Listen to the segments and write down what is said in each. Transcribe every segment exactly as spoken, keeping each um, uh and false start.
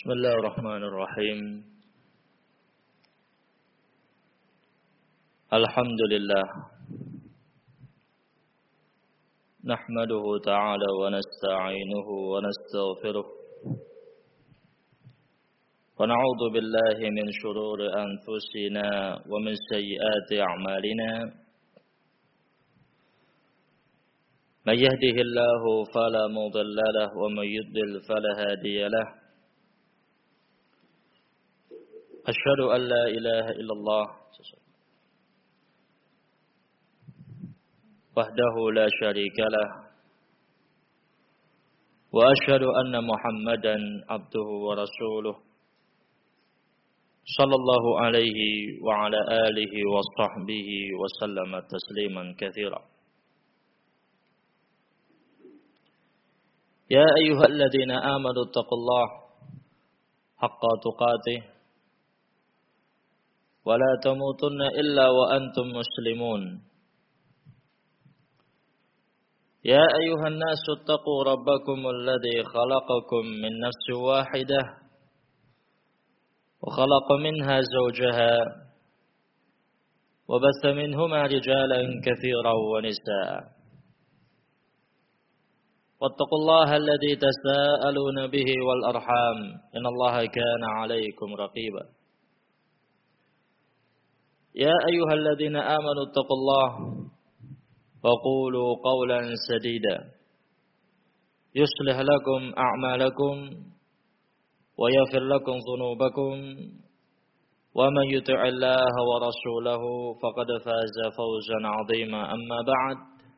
Bismillahirrahmanirrahim. Alhamdulillah. Nahmaduhu ta'ala wa nasta'inuhu wa nastaghfiruh. Wa na'udzu billahi min shururi anfusina wa min sayyiati a'malina. Man yahdihillahu fala mudilla lahu wa man yudlil fala hadiya lahu. Asyhadu an la ilaha illallah wahdahu la syarika lah wa asyhadu anna Muhammadan abduhu wa rasuluh sallallahu alaihi wa ala alihi wa sahbihi wa sallama tasliman katsira. Ya ayyuhalladzina amanu taqullaha haqqa tuqatih ولا تموتن إلا وأنتم مسلمون يا أيها الناس اتقوا ربكم الذي خلقكم من نفس واحدة وخلق منها زوجها وبث منهما رجالا كثيرا ونساء واتقوا الله الذي تساءلون به والأرحام إن الله كان عليكم رقيبا يا أيها الذين آمنوا اتقوا الله وقولوا قولا سديدا يصلح لكم أعمالكم ويغفر لكم ذنوبكم ومن يطع الله ورسوله فقد فاز فوزا عظيما أما بعد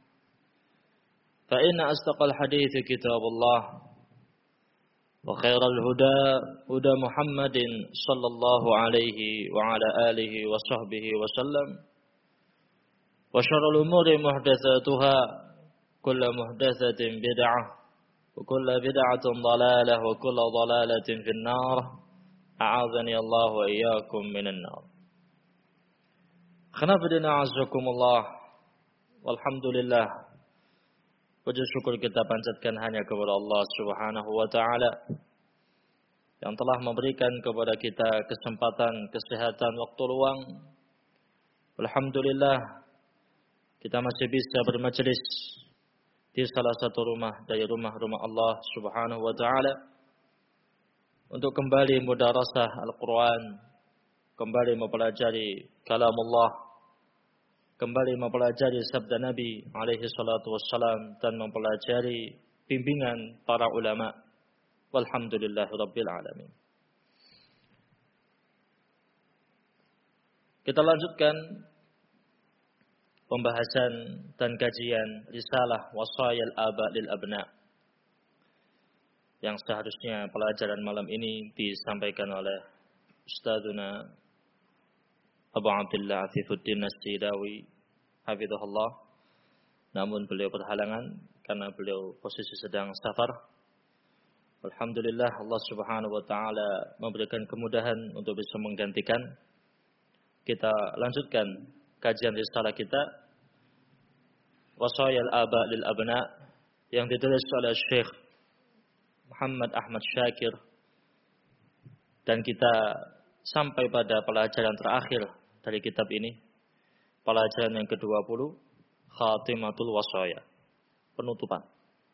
فإن أصدق الحديث كتاب الله وخير الهدى هدى محمد صلى الله عليه وعلى آله وصحبه وسلم وشر الأمور محدثاتها كل محدثة بدعة وكل بدعة ضلالة وكل ضلالة في النار أعاذني الله وإياكم من النار. Khonafidina azakumullah. Walhamdulillah. Puji syukur kita panjatkan hanya kepada Allah Subhanahu wa taala yang telah memberikan kepada kita kesempatan, kesehatan, waktu luang. Alhamdulillah kita masih bisa bermajelis di salah satu rumah dari rumah-rumah Allah Subhanahu wa taala untuk kembali mudarasah Al-Qur'an, kembali mempelajari kalamullah, kembali mempelajari sabda Nabi alaihi salatu wassalam dan mempelajari bimbingan para ulama. Walhamdulillahirabbil alamin. Kita lanjutkan pembahasan dan kajian risalah Wasayal Aba lil Abna yang seharusnya pelajaran malam ini disampaikan oleh Ustadzuna Abu Abdullah Afifuddin As-Sidawi hafizahullah, namun beliau berhalangan karena beliau posisi sedang safar. Alhamdulillah Allah Subhanahu wa taala memberikan kemudahan untuk bisa menggantikan. Kita lanjutkan kajian risalah kita Wasayal Aba lil Abna yang ditulis oleh Syekh Muhammad Ahmad Syakir, dan kita sampai pada pelajaran terakhir dari kitab ini, pelajaran yang kedua puluh, Khatimatul Wasaya, penutupan.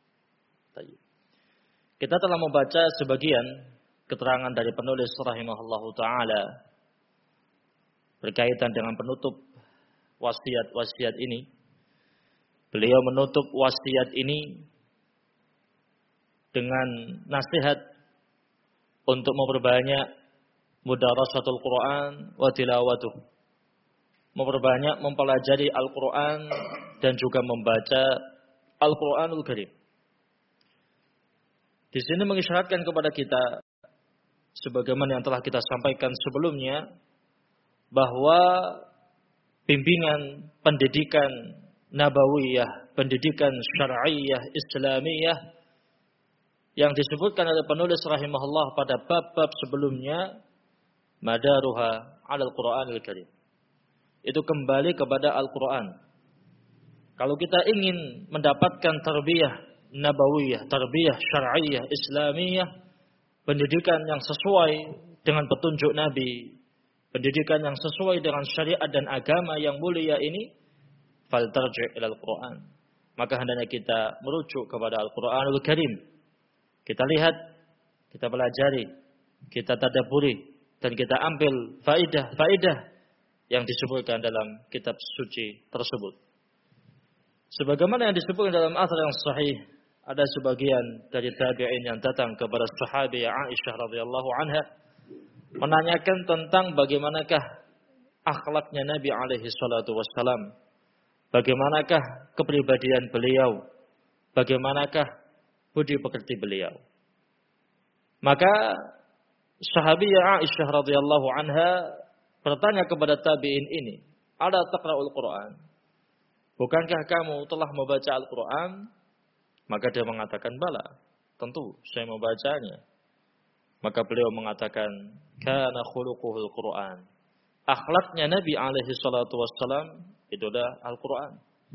Kita telah membaca sebagian keterangan dari penulis rahimahullahu ta'ala berkaitan dengan penutup wasiat-wasiat ini. Beliau menutup wasiat ini dengan nasihat untuk memperbanyak mudarasatul Quran wa tilawatuh, memperbanyak mempelajari Al-Quran dan juga membaca Al-Quranul Karim. Di sini mengisyaratkan kepada kita, sebagaimana yang telah kita sampaikan sebelumnya, bahwa bimbingan pendidikan nabawiyah, pendidikan syar'iyah, islamiyah yang disebutkan oleh penulis rahimahullah pada bab-bab sebelumnya, madaruha 'alal Qur'anil Karim, itu kembali kepada Al-Quran. Kalau kita ingin mendapatkan tarbiyah nabawiyah, tarbiyah syar'iyah, islamiyah, pendidikan yang sesuai dengan petunjuk Nabi, pendidikan yang sesuai dengan syariat dan agama yang mulia ini, faltarji' ilal Qur'an. Maka hendaknya kita merujuk kepada Al-Qur'anul Karim. Kita lihat, kita pelajari, kita tadabburi, dan kita ambil faidah-faidah yang disebutkan dalam kitab suci tersebut. Sebagaimana yang disebutkan dalam athar yang sahih, ada sebagian dari tabi'in yang datang kepada sahabi Aisyah radhiyallahu anha menanyakan tentang bagaimanakah akhlaknya Nabi alaihi salatu wassalam, bagaimanakah kepribadian beliau, bagaimanakah budi pekerti beliau. Maka sahabiyah Aisyah radhiyallahu anha bertanya kepada tabi'in ini, "Ala taqra'ul Qur'an? Bukankah kamu telah membaca Al-Qur'an?" Maka dia mengatakan, "Bala, tentu saya membacanya." Maka beliau mengatakan, "Kana khuluquhul Qur'an." Akhlaknya Nabi alaihi salatu wassalam itu adalah Al-Qur'an.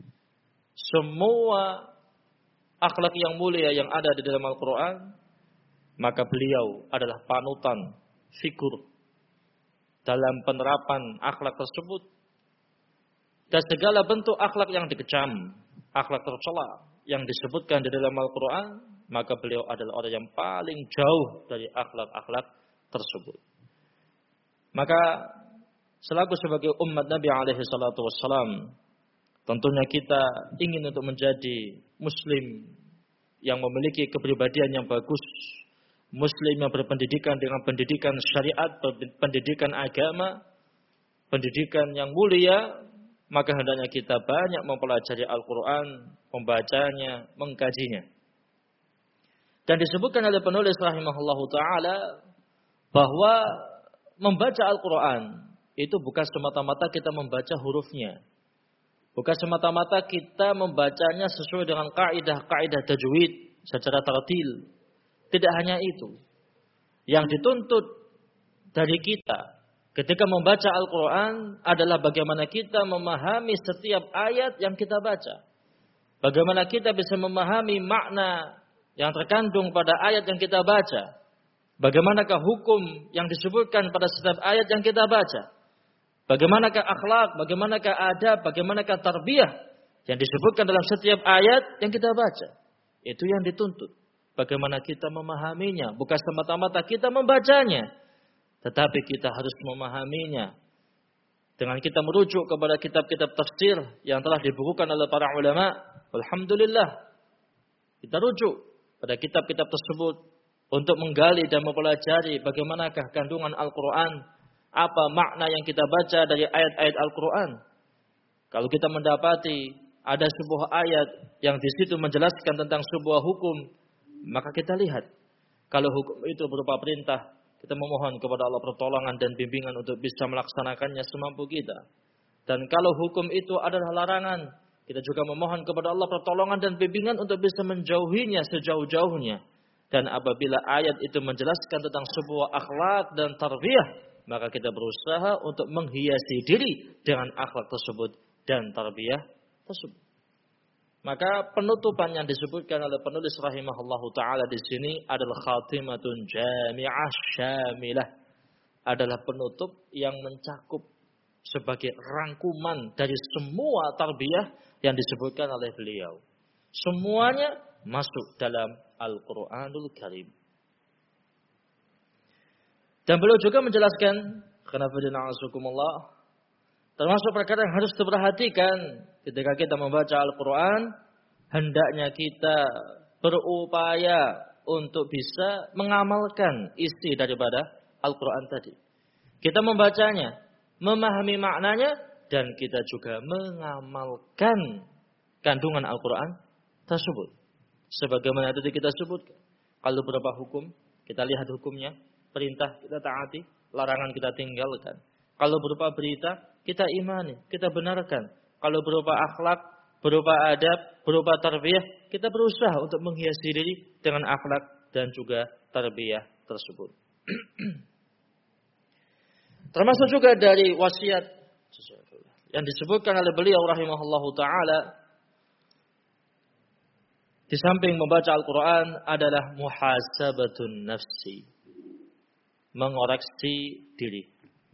Semua akhlak yang mulia yang ada di dalam Al-Qur'an, maka beliau adalah panutan, figur dalam penerapan akhlak tersebut. Dan segala bentuk akhlak yang dikecam, akhlak tercela yang disebutkan di dalam Al-Quran, maka beliau adalah orang yang paling jauh dari akhlak-akhlak tersebut. Maka selaku sebagai umat Nabi alaihi salatu wassalam, tentunya kita ingin untuk menjadi muslim yang memiliki kepribadian yang bagus, muslim yang berpendidikan dengan pendidikan syariat, pendidikan agama, pendidikan yang mulia. Maka hendaknya kita banyak mempelajari Al-Quran, membacanya, mengkajinya. Dan disebutkan oleh penulis rahimahullahu ta'ala bahwa membaca Al-Quran itu bukan semata-mata kita membaca hurufnya. Bukan semata-mata kita membacanya sesuai dengan kaidah-kaidah tajwid secara tartil. Tidak hanya itu. Yang dituntut dari kita ketika membaca Al-Quran adalah bagaimana kita memahami setiap ayat yang kita baca. Bagaimana kita bisa memahami makna yang terkandung pada ayat yang kita baca. Bagaimanakah hukum yang disebutkan pada setiap ayat yang kita baca. Bagaimanakah akhlak, bagaimanakah adab, bagaimanakah tarbiyah yang disebutkan dalam setiap ayat yang kita baca. Itu yang dituntut. Bagaimana kita memahaminya. Bukan semata-mata kita membacanya. Tetapi kita harus memahaminya dengan kita merujuk kepada kitab-kitab tafsir yang telah dibukukan oleh para ulama. Alhamdulillah, kita rujuk pada kitab-kitab tersebut untuk menggali dan mempelajari bagaimanakah kandungan Al-Quran, apa makna yang kita baca dari ayat-ayat Al-Quran. Kalau kita mendapati ada sebuah ayat yang di situ menjelaskan tentang sebuah hukum, maka kita lihat kalau hukum itu berupa perintah, kita memohon kepada Allah pertolongan dan bimbingan untuk bisa melaksanakannya semampu kita. Dan kalau hukum itu adalah larangan, kita juga memohon kepada Allah pertolongan dan bimbingan untuk bisa menjauhinya sejauh-jauhnya. Dan apabila ayat itu menjelaskan tentang sebuah akhlak dan tarbiyah, maka kita berusaha untuk menghiasi diri dengan akhlak tersebut dan tarbiyah tersebut. Maka penutupan yang disebutkan oleh penulis rahimahullahu ta'ala di sini adalah khatimatun jami'ah syamilah. Adalah penutup yang mencakup sebagai rangkuman dari semua tarbiyah yang disebutkan oleh beliau. Semuanya masuk dalam Al-Quranul Karim. Dan beliau juga menjelaskan, termasuk perkara yang harus diperhatikan ketika kita membaca Al-Quran, hendaknya kita berupaya untuk bisa mengamalkan isi daripada Al-Quran tadi. Kita membacanya, memahami maknanya, dan kita juga mengamalkan kandungan Al-Quran tersebut. Sebagaimana tadi kita sebutkan, kalau beberapa hukum, kita lihat hukumnya, perintah kita taati, larangan kita tinggalkan. Kalau berupa berita, kita imani, kita benarkan. Kalau berupa akhlak, berupa adab, berupa tarbiyah, kita berusaha untuk menghiasi diri dengan akhlak dan juga tarbiyah tersebut. Termasuk juga dari wasiat yang disebutkan oleh beliau rahimahullahu ta'ala, di samping membaca Al-Quran adalah muhasabatun nafsi. mengoreksi diri,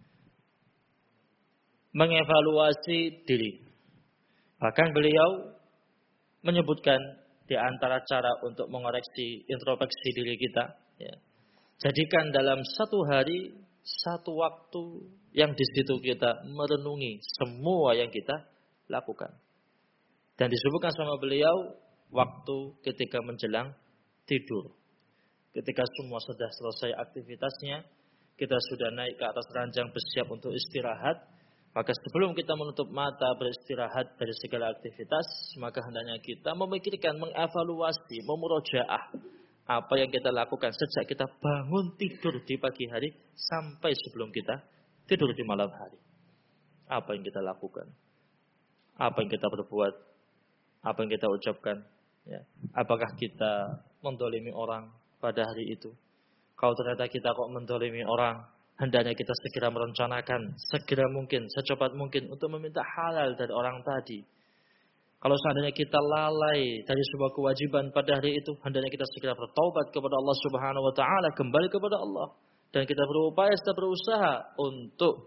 mengevaluasi diri. Bahkan beliau menyebutkan di antara cara untuk mengoreksi introspeksi diri kita, ya, jadikan dalam satu hari satu waktu yang di situ kita merenungi semua yang kita lakukan. Dan disebutkan sama beliau waktu ketika menjelang tidur. Ketika semua sudah selesai aktivitasnya, kita sudah naik ke atas ranjang bersiap untuk istirahat, maka sebelum kita menutup mata beristirahat dari segala aktivitas, maka hendaknya kita memikirkan, mengevaluasi, memurojaah apa yang kita lakukan sejak kita bangun tidur di pagi hari sampai sebelum kita tidur di malam hari. Apa yang kita lakukan? Apa yang kita berbuat? Apa yang kita ucapkan? Ya. Apakah kita mendolimi orang pada hari itu? Kalau ternyata kita kok mendolimi orang, hendaknya kita segera merencanakan, segera mungkin, secepat mungkin untuk meminta halal dari orang tadi. Kalau seandainya kita lalai dari sebuah kewajiban pada hari itu, hendaknya kita segera bertaubat kepada Allah Subhanahu wa taala, kembali kepada Allah, dan kita berupaya, kita berusaha untuk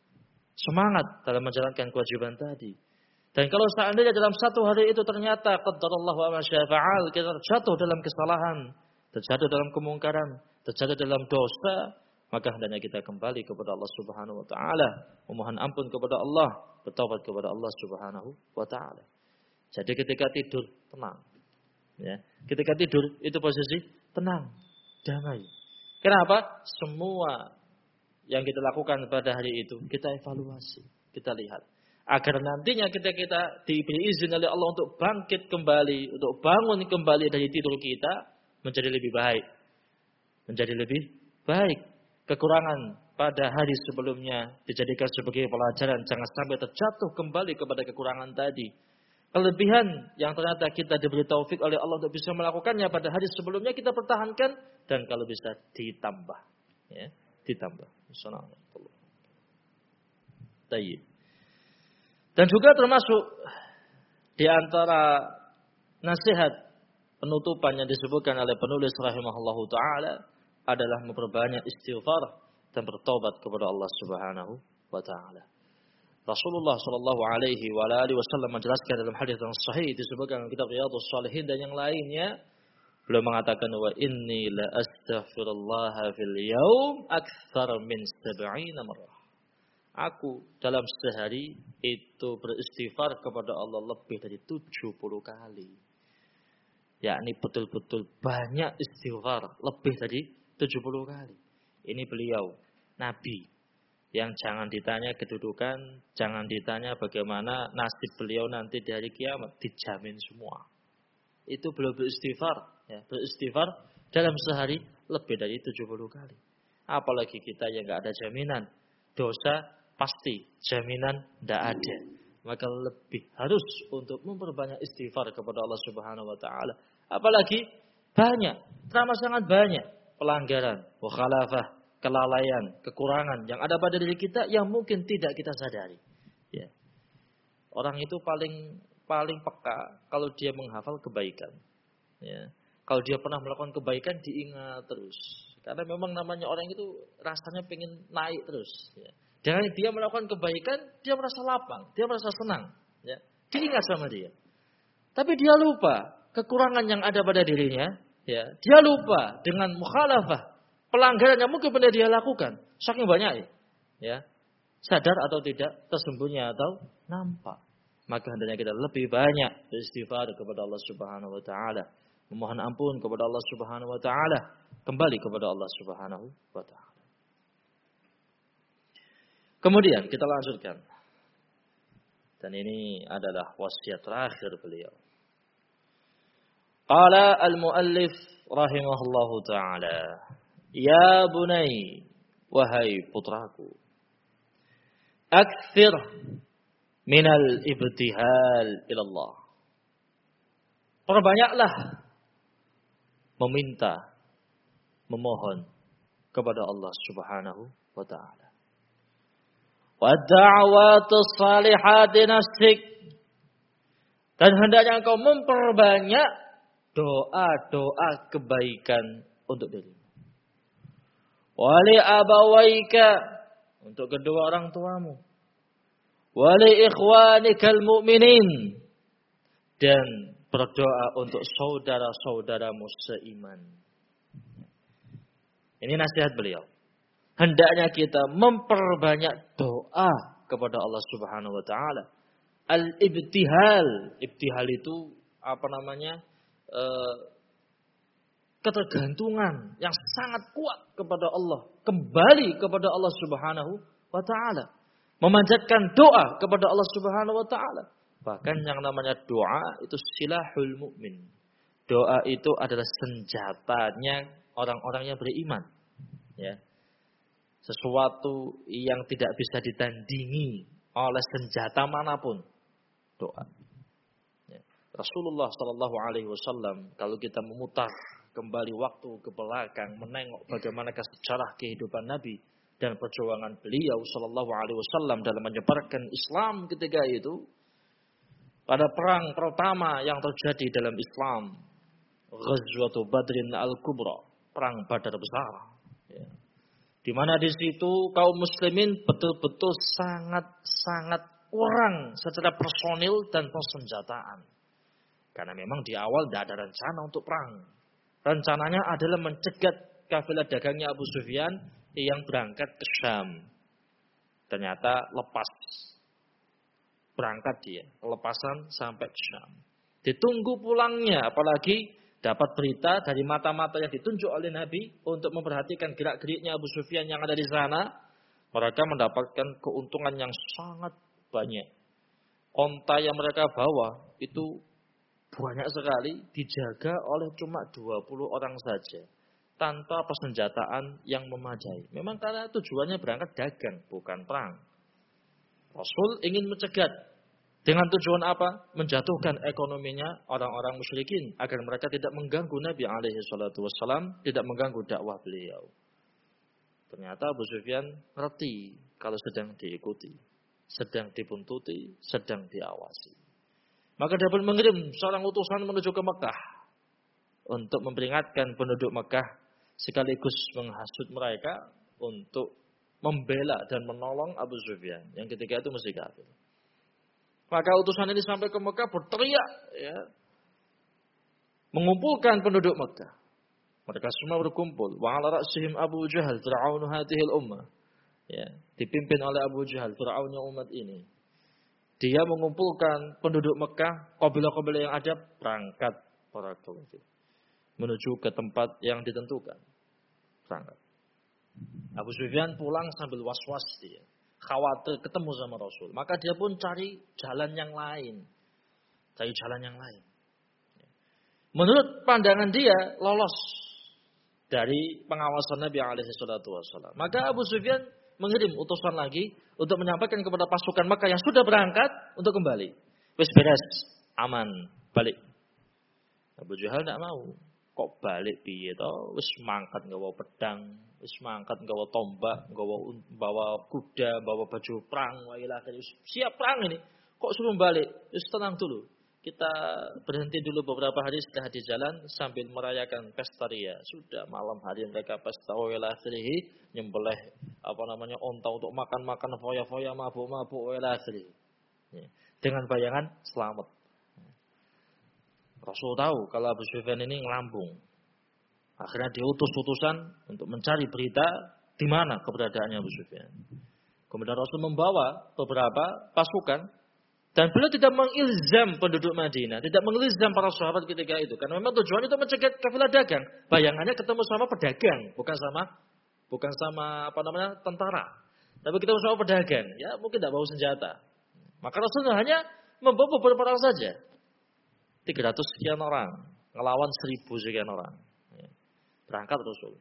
semangat dalam menjalankan kewajiban tadi. Dan kalau seandainya dalam satu hari itu ternyata qadarallahu wa ma syaa fa'al, kita terjatuh dalam kesalahan, terjatuh dalam kemungkaran, terjatuh dalam dosa, maka hendaknya kita kembali kepada Allah Subhanahu wa taala, memohon ampun kepada Allah, bertaubat kepada Allah Subhanahu wa taala. Jadi ketika tidur tenang. Ya, ketika tidur itu posisi tenang, damai. Kenapa? Semua yang kita lakukan pada hari itu kita evaluasi, kita lihat. Agar nantinya ketika kita diberi izin oleh Allah untuk bangkit kembali, untuk bangun kembali dari tidur kita, menjadi lebih baik. Menjadi lebih baik. Kekurangan pada hari sebelumnya dijadikan sebagai pelajaran. Jangan sampai terjatuh kembali kepada kekurangan tadi. Kelebihan yang ternyata kita diberi taufik oleh Allah untuk bisa melakukannya pada hari sebelumnya, kita pertahankan. Dan kalau bisa ditambah. Ya, ditambah. Assalamualaikum. Tayyib. Dan juga termasuk di antara nasihat penutupan yang disebutkan oleh penulis rahimahullahu taala adalah memperbanyak istighfar dan bertobat kepada Allah Subhanahu wa taala. Rasulullah sallallahu alaihi wa alihi wasallam menjelaskan dalam hadis yang sahih disebutkan dalam kitab Riyadhus Shalihin dan yang lainnya, beliau mengatakan wa inni la astaghfirullah fil yaum aktsar min sab'ina marrah. Aku dalam sehari itu beristighfar kepada Allah lebih dari tujuh puluh kali. Yakni betul-betul banyak istighfar, lebih dari tujuh puluh kali. Ini beliau, Nabi, yang jangan ditanya kedudukan, jangan ditanya bagaimana nasib beliau nanti di hari kiamat, dijamin semua. Itu beliau beristighfar, ya, beristighfar dalam sehari lebih dari tujuh puluh kali. Apalagi kita yang enggak ada jaminan, dosa pasti, jaminan tidak ada. Maka lebih harus untuk memperbanyak istighfar kepada Allah Subhanahu wa taala. Apalagi banyak, teramat sangat banyak pelanggaran, mukhalafah, kelalaian, kekurangan yang ada pada diri kita yang mungkin tidak kita sadari. Ya. Orang itu paling paling peka kalau dia menghafal kebaikan. Ya. Kalau dia pernah melakukan kebaikan diingat terus. Karena memang namanya orang itu rasanya pengen naik terus. Ya. Dengan dia melakukan kebaikan, dia merasa lapang, dia merasa senang. Ya. Diingat sama dia. Tapi dia lupa kekurangan yang ada pada dirinya. Ya. Dia lupa dengan mukhalafah, pelanggaran yang mungkin pernah dia lakukan. Saking banyak. Ya. Sadar atau tidak, tersembunyi atau nampak. Maka hendaknya kita lebih banyak beristighfar kepada Allah Subhanahu wa taala, memohon ampun kepada Allah Subhanahu wa taala, kembali kepada Allah Subhanahu wa taala. Kemudian kita lanjutkan. Dan ini adalah wasiat terakhir beliau. Qala al-muallif rahimahullahu ta'ala, ya bunai, wahai putraku, akthir minal ibtihal ilallah. Perbanyaklah meminta, memohon kepada Allah Subhanahu wa ta'ala. Wad'awatus salihati nafsik. Dan hendaknya engkau memperbanyak doa-doa kebaikan untuk dirimu. Wali abawaika, untuk kedua orang tuamu. Wali ikhwanikal mu'minin, dan berdoa untuk saudara-saudaramu seiman. Ini nasihat beliau. Hendaknya kita memperbanyak doa kepada Allah Subhanahu wa taala. Al-ibtihal, ibtihal itu apa namanya? E, ketergantungan yang sangat kuat kepada Allah, kembali kepada Allah Subhanahu wa taala. Memanjatkan doa kepada Allah Subhanahu wa taala. Bahkan yang namanya doa itu silahul mukmin. Doa itu adalah senjatanya orang-orang yang beriman. Ya. Sesuatu yang tidak bisa ditandingi oleh senjata manapun. Doa. Ya. Rasulullah Shallallahu Alaihi Wasallam, kalau kita memutar kembali waktu ke belakang, menengok bagaimana sejarah kehidupan Nabi dan perjuangan beliau Shallallahu Alaihi Wasallam dalam menyebarkan Islam ketika itu, pada perang pertama yang terjadi dalam Islam, Ghazwatu Badrin al-Kubra, perang Badar besar, ya. Di mana di situ kaum muslimin betul-betul sangat-sangat kurang secara personil dan persenjataan. Karena memang di awal tidak ada rencana untuk perang. Rencananya adalah mencegat kafilah dagangnya Abu Sufyan yang berangkat ke Syam. Ternyata lepas. Berangkat dia, kelepasan sampai ke Syam. Ditunggu pulangnya, apalagi dapat berita dari mata-mata yang ditunjuk oleh Nabi untuk memperhatikan gerak-geriknya Abu Sufyan yang ada di sana. Mereka mendapatkan keuntungan yang sangat banyak. Onta yang mereka bawa itu banyak sekali, dijaga oleh cuma dua puluh orang saja. Tanpa persenjataan yang memadai. Memang karena tujuannya berangkat dagang, bukan perang. Rasul ingin mencegat. Dengan tujuan apa? Menjatuhkan ekonominya orang-orang musyrikin agar mereka tidak mengganggu Nabi alaihi salatu wassalam, tidak mengganggu dakwah beliau. Ternyata Abu Sufyan ngerti kalau sedang diikuti, sedang dibuntuti, sedang diawasi. Maka dia pun mengirim seorang utusan menuju ke Mekah untuk memperingatkan penduduk Mekah sekaligus menghasut mereka untuk membela dan menolong Abu Sufyan yang ketika itu masih kafir. Maka utusan ini sampai ke Mekah berteriak, ya, mengumpulkan penduduk Mekah. Mereka semua berkumpul. Wa ala ra'sihim Abu Jahal fir'aunu hadhil ummah. Ya, dipimpin oleh Abu Jahal, Fir'aunnya umat ini. Dia mengumpulkan penduduk Mekah, kabilah-kabilah yang ada, berangkat para kafir menuju ke tempat yang ditentukan. Berangkat. Abu Sufyan pulang sambil was-was dia. Khawatir ketemu sama Rasul. Maka dia pun cari jalan yang lain. Cari jalan yang lain. Menurut pandangan dia, lolos dari pengawasan Nabi alaihi salatu wassalam. Maka Abu Sufyan mengirim utusan lagi untuk menyampaikan kepada pasukan Makkah yang sudah berangkat untuk kembali. Wis beres, aman, balik. Abu Jahal tidak mau. Kok balik piye to? Wis mangkat nggawa pedang, wis mangkat nggawa tombak, nggawa bawa kuda, bawa baju perang, wa ila akhirih. Siap perang ini. Kok suruh balik? Wis tenang dulu. Kita berhenti dulu beberapa hari setelah di jalan sambil merayakan pesta ria. Sudah malam hari mereka pesta wa ila akhirih, nyembelih apa namanya onta untuk makan-makan foya-foya, mabuk-mabuk wa ila akhirih. Dengan bayangan selamat. Rasul tahu kalau Abu Sufyan ini ngelambung. Akhirnya diutus utusan untuk mencari berita di mana keberadaannya Abu Sufyan. Kemudian Rasul membawa beberapa pasukan dan beliau tidak mengilzam penduduk Madinah, tidak mengilzam para sahabat ketika itu, karena memang tujuannya itu mencegat kafilah dagang. Bayangannya ketemu sama pedagang, bukan sama bukan sama apa namanya tentara, tapi ketemu sama pedagang. Ya mungkin tidak bawa senjata. Maka Rasul hanya membawa beberapa orang saja. tiga ratus sekian orang, ngelawan seribu sekian orang. Berangkat Rasul.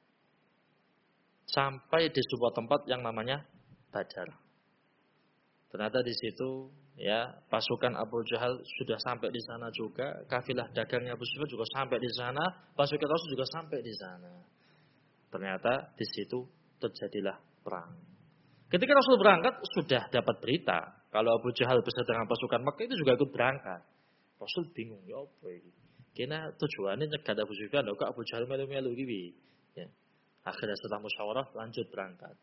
Sampai di sebuah tempat yang namanya Badar. Ternyata di situ ya pasukan Abu Jahal sudah sampai di sana juga, kafilah dagangnya Abu Sufyan juga sampai di sana, pasukan Rasul juga sampai di sana. Ternyata di situ terjadilah perang. Ketika Rasul berangkat sudah dapat berita kalau Abu Jahal beserta dengan pasukan Makkah itu juga ikut berangkat. Rasul bingung, ya apa ini? Kena tujuannya nyegat Abu Sufyan, kok Abu Jahal melu-melu gitu. Ya. Akhirnya setelah musyawarah lanjut berangkat.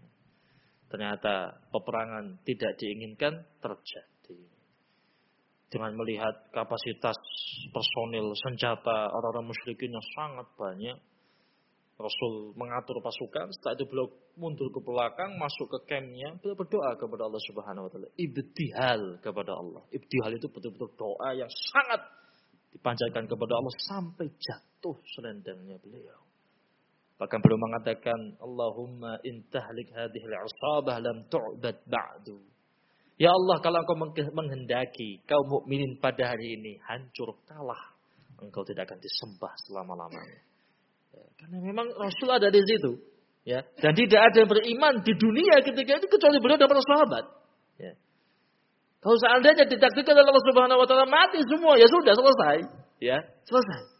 Ternyata peperangan tidak diinginkan terjadi. Dengan melihat kapasitas personil senjata orang-orang musyrikin yang sangat banyak, Rasul mengatur pasukan. Setelah itu beliau mundur ke belakang, masuk ke kampnya, beliau berdoa kepada Allah Subhanahu Wa Taala. Ibtihal kepada Allah. Ibtihal itu betul-betul doa yang sangat dipanjatkan kepada Allah sampai jatuh selendangnya beliau. Bahkan beliau mengatakan, Allahumma intahlik hadhil asabah lam tu'bad ba'du. Ya Allah, kalau engkau menghendaki kaum mukminin pada hari ini hancur kalah, engkau tidak akan disembah selama-lamanya. Ya, karena memang Rasul ada di situ, ya. Dan tidak ada yang beriman di dunia ketika itu kecuali beliau dan para sahabat. Ya. Kalau seandainya ditakdirkan oleh Allah Subhanahu Wa Taala mati semua, ya sudah selesai, ya selesai.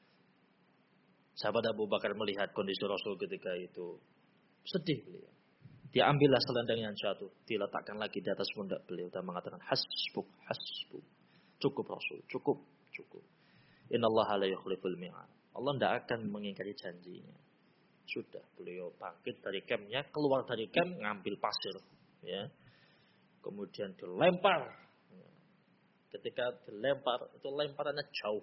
Sahabat Abu Bakar melihat kondisi Rasul ketika itu sedih beliau. Dia ambillah selendang yang jatuh, diletakkan lagi di atas pundak beliau dan mengatakan hasbuk hasbuk. Cukup Rasul, cukup, cukup. Innallaha la yukhliful mi'ad. Allah tidak akan mengingkari janjinya. Sudah beliau bangkit dari kampnya, keluar dari kamp, ngambil pasir, ya. Kemudian dilempar. Ketika dilempar, itu lemparannya jauh,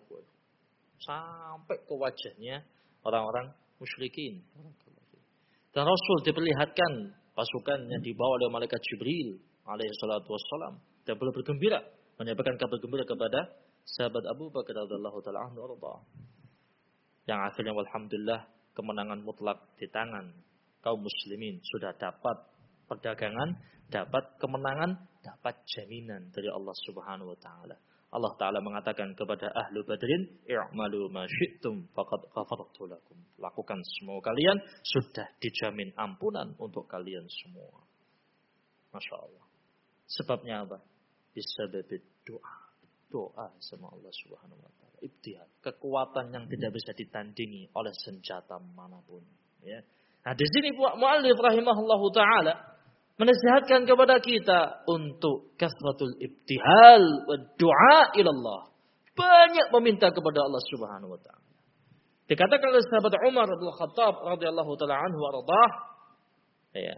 sampai ke wajahnya orang-orang musyrikin. Dan Rasul diperlihatkan pasukannya dibawa oleh malaikat Jibril alaihi salatu wassalam, dan beliau bergembira menyampaikan kabar gembira kepada sahabat Abu Bakar radhiyallahu taala anhu arda. Yang akhirnya alhamdulillah kemenangan mutlak di tangan kaum muslimin. Sudah dapat perdagangan, dapat kemenangan, dapat jaminan dari Allah Subhanahu wa taala. Allah taala mengatakan kepada ahlu Badrin, i'malu ma syi'tum faqad ghafartu lakum. Lakukan semua kalian, sudah dijamin ampunan untuk kalian semua. Masya Allah. Sebabnya apa? Bisababid doa. Doa sama Allah Subhanahu wa taala. Ibtihal, kekuatan yang tidak bisa ditandingi oleh senjata manapun, ya. Nah, di sini muallif rahimahullahu taala menasihatkan kepada kita untuk kasratul ibtihal wa du'a ila Allah. Banyak meminta kepada Allah Subhanahu wa taala. Dikatakan oleh sahabat Umar bin Khattab radhiyallahu taala anhu warḍah, ya.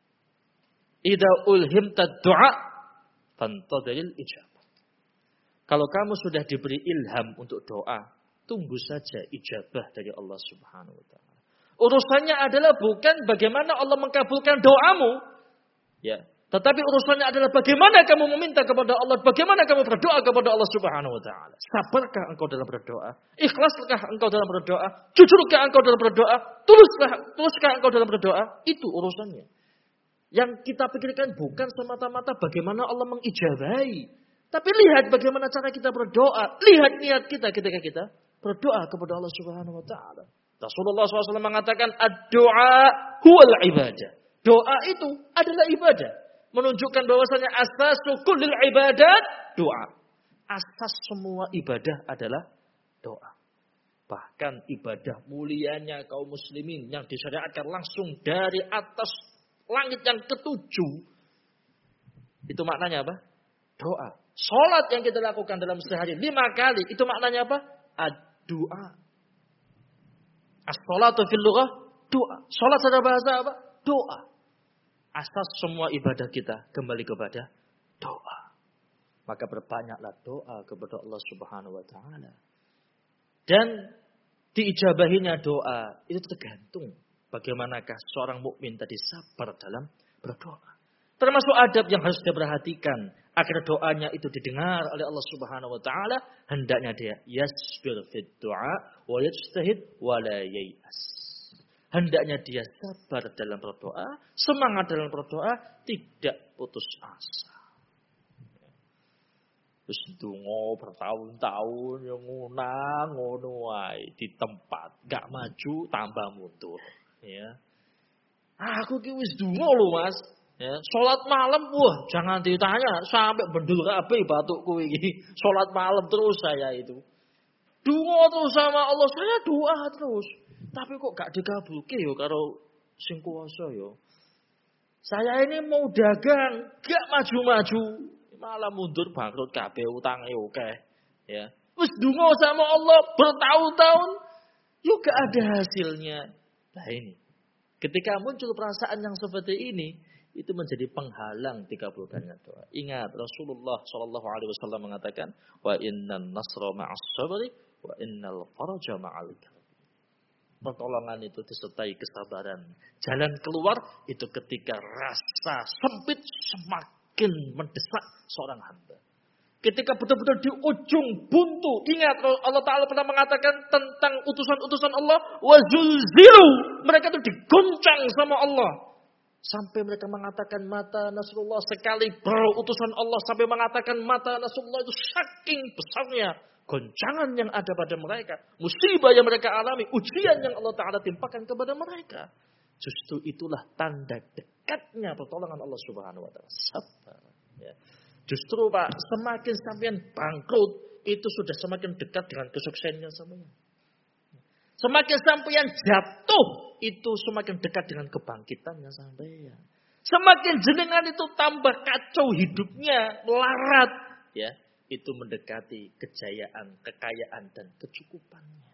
Idza ulhimta du'a fantadhiril ijabah. Kalau kamu sudah diberi ilham untuk doa, tunggu saja ijabah dari Allah Subhanahu wa taala. Urusannya adalah bukan bagaimana Allah mengabulkan doamu, ya, tetapi urusannya adalah bagaimana kamu meminta kepada Allah, bagaimana kamu berdoa kepada Allah Subhanahu wa taala. Sabarkah engkau dalam berdoa? Ikhlaskah engkau dalam berdoa? Jujurkah engkau dalam berdoa? Tuluskah, tuluskah engkau dalam berdoa? Itu urusannya. Yang kita pikirkan bukan semata-mata bagaimana Allah mengijabahi, tapi lihat bagaimana cara kita berdoa. Lihat niat kita ketika kita berdoa kepada Allah Subhanahu wa taala. Rasulullah shallallahu alaihi wasallam mengatakan ad-du'a huwal ibadah. Doa itu adalah ibadah. Menunjukkan bahwasanya asasu kullil ibadat doa. Asas semua ibadah adalah doa. Bahkan ibadah mulianya kaum muslimin yang disyariatkan langsung dari atas langit yang ketujuh. Itu maknanya apa? Doa. Salat yang kita lakukan dalam sehari lima kali, itu maknanya apa? Ad-du'a. As-salatu fil lughah doa. Salat secara bahasa apa? Doa. Asas semua ibadah kita kembali kepada doa. Maka berbanyaklah doa kepada Allah Subhanahu wa taala. Dan diijabahinya doa itu tergantung bagaimanakah seorang mukmin tadi sabar dalam berdoa. Termasuk adab yang harus dia perhatikan agar doanya itu didengar oleh Allah Subhanahu wa taala, hendaknya dia yasbir fid du'a wa yajtahid wa la yay'as. Hendaknya dia sabar dalam berdoa, semangat dalam berdoa, tidak putus asa. Terus donga bertahun-tahun yang ngunang ngono wae di tempat, gak maju tambah mundur, ya. Aku ki wis donga lho, Mas. Ya, salat malam, wah jangan ditanya sampai bendul kabeh batukku iki. Salat malam terus saya itu. Donga terus sama Allah, saya doa terus. Tapi kok gak dikabulke yo karo sing kuwasa yo. Saya ini mau dagang, gak maju-maju, malah mundur bangkrut kabeh, utange akeh. Ya. Wis donga sama Allah bertahun-tahun, yo gak ada hasilnya. Nah ini Ketika muncul perasaan yang seperti ini, itu menjadi penghalang dikabulkannya doa. Ingat Rasulullah shallallahu alaihi wasallam mengatakan, wa innan nasra ma'as sabri wa innal faraja ma'al karbi. Pertolongan itu disertai kesabaran. Jalan keluar itu ketika rasa sempit semakin mendesak seorang hamba. Ketika betul-betul di ujung buntu. Ingat Allah Ta'ala pernah mengatakan tentang utusan-utusan Allah. Wazulzilu. Mereka itu digoncang sama Allah. Sampai mereka mengatakan mata Nasrullah. Sekali berutusan Allah sampai mengatakan mata Nasrullah itu saking besarnya goncangan yang ada pada mereka. Musibah yang mereka alami. Ujian yang Allah Ta'ala timpakan kepada mereka. Justru itulah tanda dekatnya pertolongan Allah Subhanahu Wa Ta'ala. Sabar. Ya. Justru Pak, semakin sampean bangkrut, itu sudah semakin dekat dengan kesuksesannya sampean. Semakin sampean jatuh, itu semakin dekat dengan kebangkitannya sampean. Semakin jenengan itu tambah kacau hidupnya, melarat, ya, itu mendekati kejayaan, kekayaan dan kecukupannya.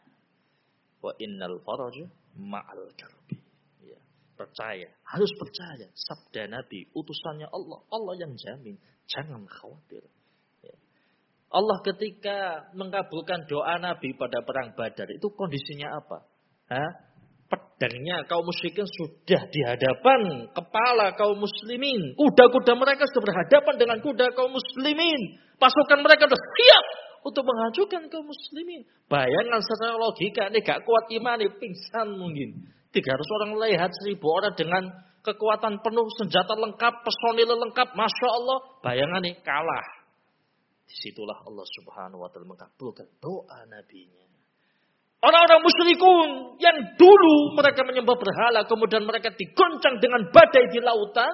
Wa innal faraja ma'al karbi. Ya, percaya, harus percaya sabda Nabi, utusannya Allah, Allah yang jamin. Jangan khawatir. Ya. Allah ketika mengabulkan doa Nabi pada perang Badar, itu kondisinya apa? Hah? Pedangnya kaum musyrikin sudah di hadapan kepala kaum muslimin. Kuda-kuda mereka sudah berhadapan dengan kuda kaum muslimin. Pasukan mereka sudah siap untuk menghancurkan kaum muslimin. Bayangan secara logika, ini gak kuat iman, ini pingsan mungkin. tiga ratus orang lihat seribu orang dengan kekuatan penuh, senjata lengkap, personil lengkap. Masya Allah, bayangan nih kalah. Disitulah Allah Subhanahu Wa Taala mengabulkan doa nabinya. Orang-orang musyrikun yang dulu mereka menyembah berhala, kemudian mereka digoncang dengan badai di lautan.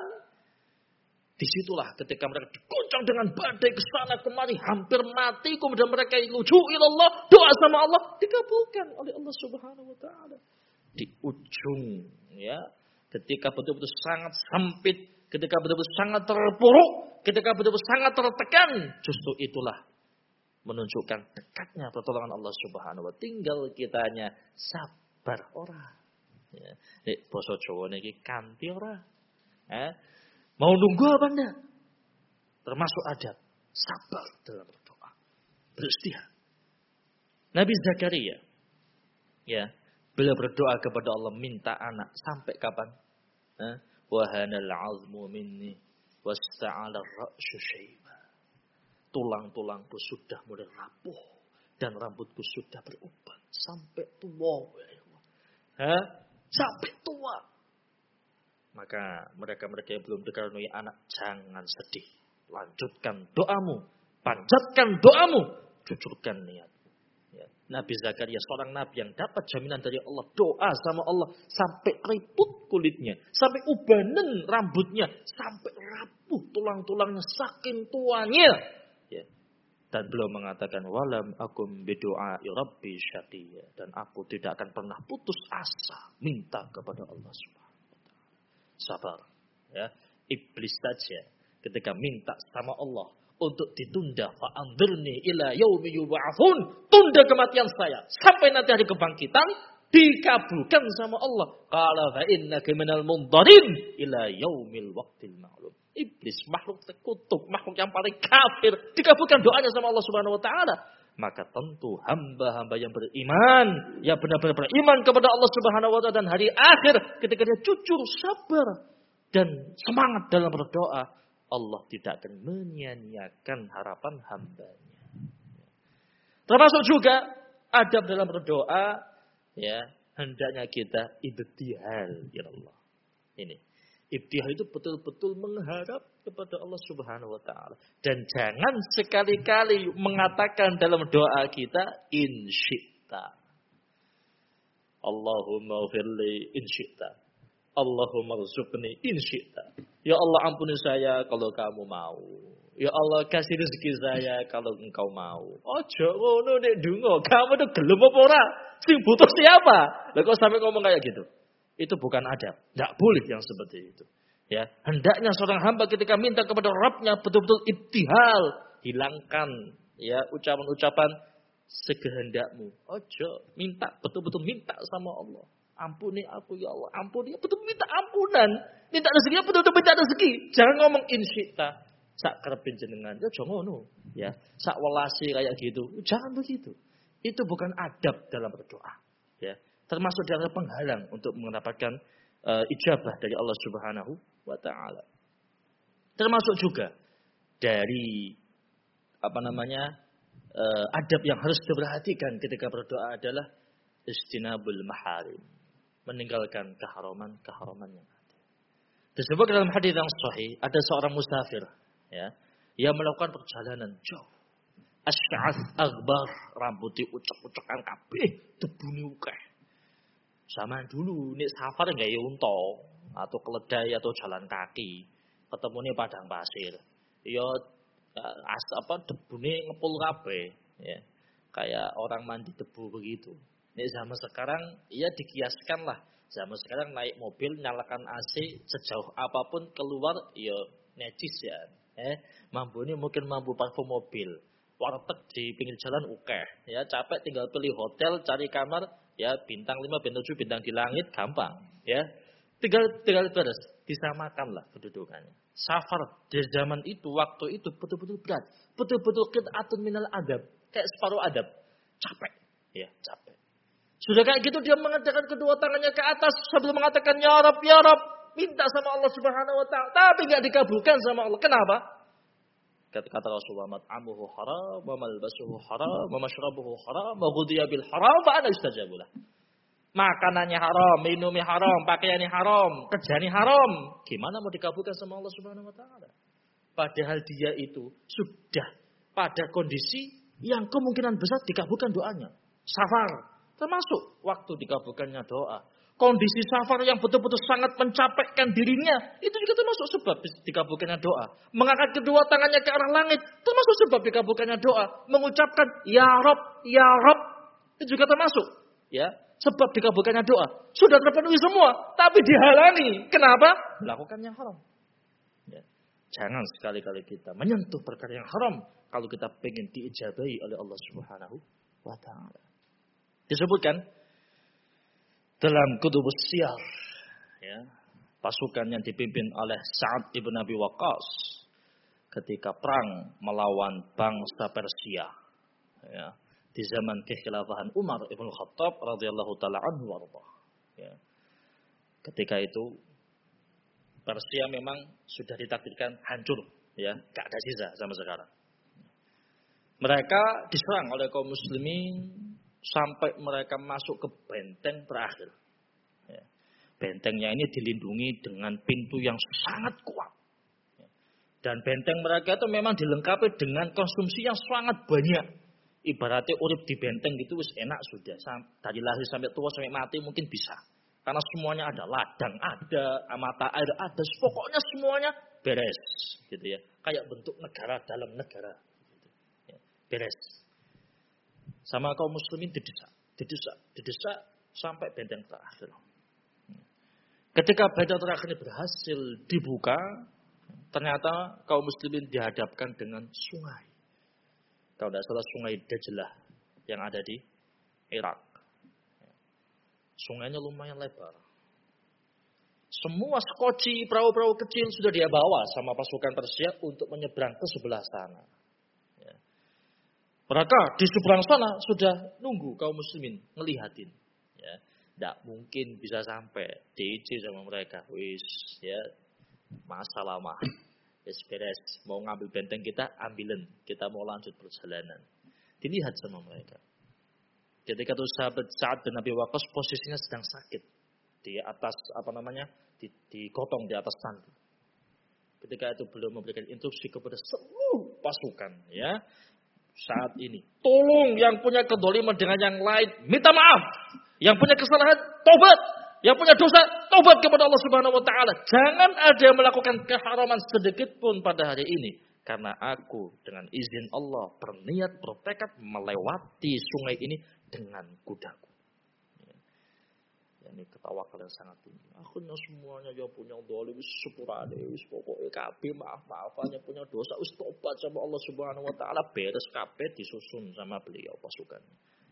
Disitulah ketika mereka digoncang dengan badai ke sana kemari, hampir mati. Kemudian mereka lucu ilallah, doa sama Allah dikabulkan oleh Allah Subhanahu Wa Taala. Di ujung, ya. Ketika betul-betul sangat sempit, ketika betul-betul sangat terpuruk, ketika betul-betul sangat tertekan, justru itulah menunjukkan dekatnya pertolongan Allah Subhanahu wa taala. Tinggal kitanya sabar ora. Ya, nek basa Jawa niki kanthi ora. Eh, mau nunggu apa enggak? Termasuk adab sabar dalam berdoa. Beristihad. Nabi Zakaria, ya, beliau berdoa kepada Allah minta anak sampai kapan? Wahanal azmu minni wasta'ala ar-ra'su syaiba. Tulang-tulangku sudah mulai rapuh dan rambutku sudah beruban sampai tua. Hah? Sampai tua. Maka mereka-mereka yang belum dikaruniai anak jangan sedih. Lanjutkan doamu, panjatkan doamu, jujurkan niat. Nabi Zakaria seorang nabi yang dapat jaminan dari Allah, doa sama Allah sampai keriput kulitnya, sampai ubanan rambutnya, sampai rapuh tulang-tulangnya saking tuanya. Ya. Dan beliau mengatakan walam akum bidu'a rabbi syaqiyya, dan aku tidak akan pernah putus asa minta kepada Allah Subhanahu wa taala. Sabar, ya. Iblis saja ketika minta sama Allah untuk ditunda, fa'anzirni ila yaumi yub'atsun, tunda kematian saya sampai nanti hari kebangkitan, dikabulkan sama Allah. Qala fa innaka minal mundharin ila yaumil waqtil ma'lum. Iblis, makhluk terkutuk, makhluk yang paling kafir, dikabulkan doanya sama Allah Subhanahu wa taala. Maka tentu hamba-hamba yang beriman, yang benar-benar beriman kepada Allah Subhanahu wa taala dan hari akhir, ketika dia jujur, sabar dan semangat dalam berdoa, Allah tidak akan menyia-nyiakan harapan hambanya. Termasuk juga adab dalam berdoa, ya, hendaknya kita ibtihal ya Allah. Ini, ibtihal itu betul-betul mengharap kepada Allah Subhanahu wa taala, dan jangan sekali-kali mengatakan dalam doa kita insyita. Allahumma ghfirli insyita. Allahumma rzuqni insyita. Ya Allah ampuni saya kalau kamu mau. Ya Allah kasih rezeki saya kalau engkau mau. Ojo ngono nek donga, kamu tuh gelem apa ora? Sing butuh siapa? Lah kok sampai ngomong kayak gitu? Itu bukan adab. Enggak boleh yang seperti itu. Ya, hendaknya seorang hamba ketika minta kepada Rabb-nya betul-betul ibtihal, hilangkan ya ucapan-ucapan sekehendakmu. Ojo, minta betul-betul minta sama Allah. Ampuni aku ya Allah, ampuni. Betul minta ampunan. Minta rezeki, betul-betul minta rezeki. Jangan ngomong insyita. Sak kerepin jenengan. Ya jangan ngono. Ya, sak welasi kayak gitu. Jangan begitu. Itu bukan adab dalam berdoa. Ya, termasuk dari penghalang untuk mendapatkan uh, ijabah dari Allah Subhanahu wa taala. Termasuk juga dari apa namanya? Uh, adab yang harus diperhatikan ketika berdoa adalah istinabul maharim. Meninggalkan keharaman-keharaman yang ada. Disebut dalam hadis yang sahih, ada seorang musafir, ya, yang melakukan perjalanan jauh. Asy'ath akbar, rambutnya ucek-ucekan kabeh, debune akeh. Zaman dulu nek safar nggak unta atau keledai atau jalan kaki, ketemune padang pasir. Ya as apa debune ngepul kabeh, ya. Kayak orang mandi debu begitu. Nek zaman sekarang, ya dikiaskan lah. Zaman sekarang naik mobil, nyalakan A C, sejauh apapun keluar, ya necis ya. Eh, mampu ini mungkin mampu parfum mobil. Warteg di pinggir jalan ukeh. Ya, capek tinggal pilih hotel, cari kamar, ya bintang lima, bintang tujuh, bintang di langit, gampang. Ya, tinggal tinggal beres, disamakan lah kedudukannya. Safar di zaman itu, waktu itu betul-betul berat. Betul-betul qit'atun minal adab. Kayak separuh adab. Capek. Ya, capek. Sudah kayak gitu dia mengadakan kedua tangannya ke atas sambil mengatakan ya Rabb ya Rabb, minta sama Allah Subhanahu wa taala, tapi enggak dikabulkan sama Allah. Kenapa? Kata Rasulullah, mat'amuhu haram, wa malbasuhu haram, wa mashrabuhu haram, wa ghudiya bil haram, fa ana yustajabu lah. Makanannya haram, minumnya haram, pakaiannya haram, kerjanya haram. Gimana mau dikabulkan sama Allah Subhanahu wa taala? Padahal dia itu sudah pada kondisi yang kemungkinan besar dikabulkan doanya. Safar. Termasuk waktu dikabulkannya doa. Kondisi safar yang betul-betul sangat mencapekkan dirinya. Itu juga termasuk sebab dikabulkannya doa. Mengangkat kedua tangannya ke arah langit. Termasuk sebab dikabulkannya doa. Mengucapkan ya Rabb, ya Rabb. Itu juga termasuk. Ya, sebab dikabulkannya doa. Sudah terpenuhi semua. Tapi dihalangi. Kenapa? Melakukannya haram. Ya. Jangan sekali-kali kita menyentuh perkara yang haram. Kalau kita ingin diijabahi oleh Allah Subhanahu wa ta'ala. Disebutkan dalam Kutubus Siyar, ya, pasukan yang dipimpin oleh Sa'ad ibn Abi Waqqas ketika perang melawan bangsa Persia, ya, di zaman kekhilafahan Umar ibn Khattab radhiyallahu taala anhu warḍah. Ya. Ketika itu Persia memang sudah ditakdirkan hancur, ya, gak ada sisa sama sekarang. Mereka diserang oleh kaum muslimin sampai mereka masuk ke benteng terakhir. Ya. Bentengnya ini dilindungi dengan pintu yang sangat kuat. Ya. Dan benteng mereka itu memang dilengkapi dengan konsumsi yang sangat banyak. Ibaratnya urip di benteng gitu wis enak sudah. Dari lahir sampai tua sampai mati mungkin bisa. Karena semuanya ada, ladang ada, mata air ada, pokoknya semuanya beres. Gitu ya. Kayak bentuk negara dalam negara. Gitu. Ya. Beres. Sama kaum muslimin didesak, didesak, didesak sampai benteng terakhir. Ketika benteng terakhir ini berhasil dibuka, ternyata kaum muslimin dihadapkan dengan sungai. Kalau tidak salah sungai Dajlah yang ada di Irak. Sungainya lumayan lebar. Semua skoci, perahu-perahu kecil sudah dia bawa sama pasukan Persia untuk menyeberang ke sebelah sana. Mereka di seberang sana sudah nunggu kaum muslimin ngelihatin. Ya, tidak mungkin bisa sampai D C sama mereka. Wis, ya, masalah mah. Wis beres, mau ngambil benteng kita, ambilin. Kita mau lanjut perjalanan. Dilihat sama mereka. Ketika itu sahabat Sa'ad bin Abi Waqqas posisinya sedang sakit di atas apa namanya, digotong di atas tandu. Ketika itu beliau memberikan instruksi kepada seluruh pasukan, ya. Saat ini, tolong yang punya kedoliman dengan yang lain, minta maaf. Yang punya kesalahan, tobat. Yang punya dosa, tobat kepada Allah Subhanahu wa taala. Jangan ada yang melakukan keharaman sedikit pun pada hari ini. Karena aku dengan izin Allah berniat, bertekad melewati sungai ini dengan kudaku. Ini ketawakal yang sangat tinggi. Akhirnya semuanya yang punya dolim sepurane wis pokoke kabeh maaf-maafan, yang punya dosa wis tobat sama Allah Subhanahu wa taala, beres kabeh disusun sama beliau pasukannya.